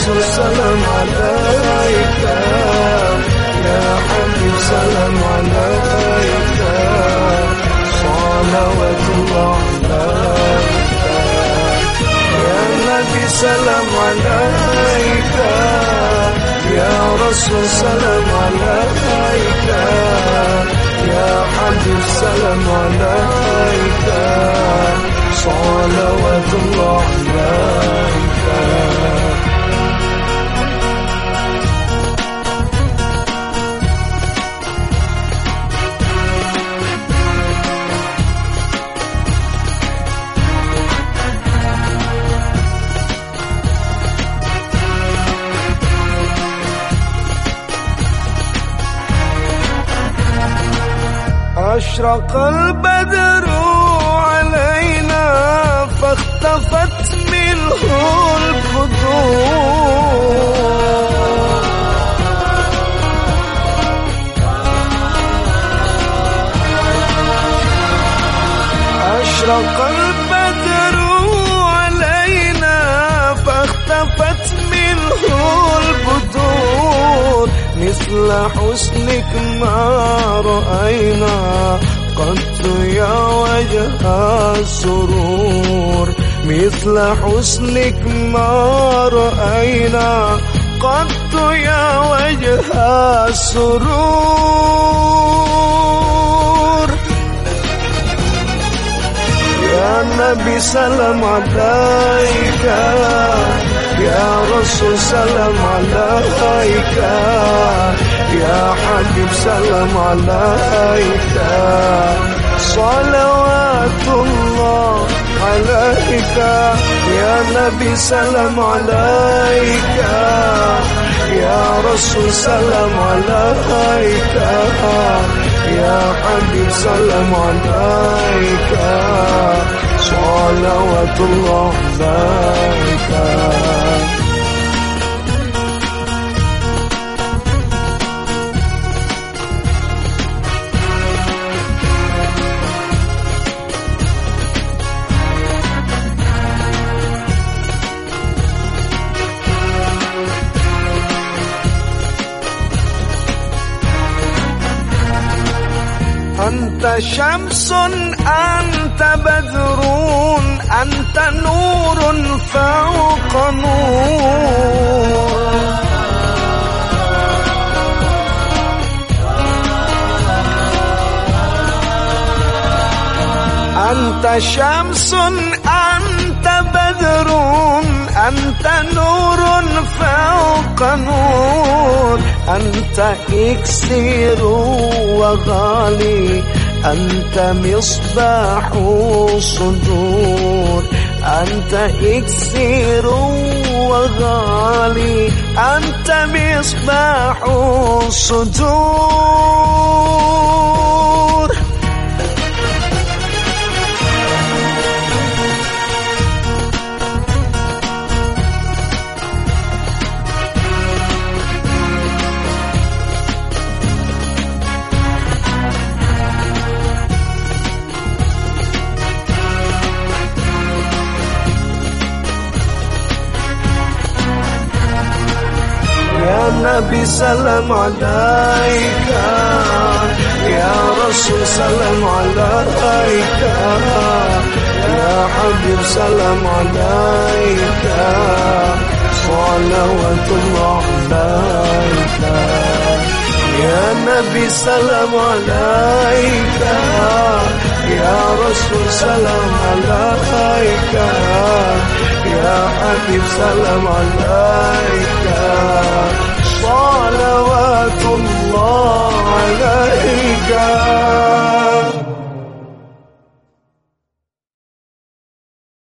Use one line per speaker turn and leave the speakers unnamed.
رسول سلام عليك، يا حبيب سلام عليك، صلوات الله عليك، يا نبي سلام عليك، يا رسول سلام عليك، يا حبيب سلام عليك، صلوات الله عليك. أشرق البدر علينا فاختفت منه البدور، أشرق البدر علينا فاختفت منه البدور، مثل حسنك ما رأينا قط يا وجه السرور، مثل حسنك ما رأينا قط يا وجه السرور. يا نبي سلام عليك، يا رسول سلام عليك، يا حبيب سلام عليك، صلوات الله عليك، يا نبي سلام عليك، يا رسول سلام عليك، يا حبيب سلام عليك، صلوات الله عليك. أنت شمس أنت بدر أنت نور فوق نور، أنت شمس أنت بدر أنت نور فوق نور، أنت إكسير وغالي أنت مصباح الصدور، أنت إكسير وغالي أنت مصباح الصدور. يا نبي سلام عليك، يا رسول سلام عليك، يا حبيب سلام عليك، صلوات الله عليك، يا نبي سلام عليك، يا رسول سلام عليك، يا حبيب سلام عليك، صلوات الله عليك.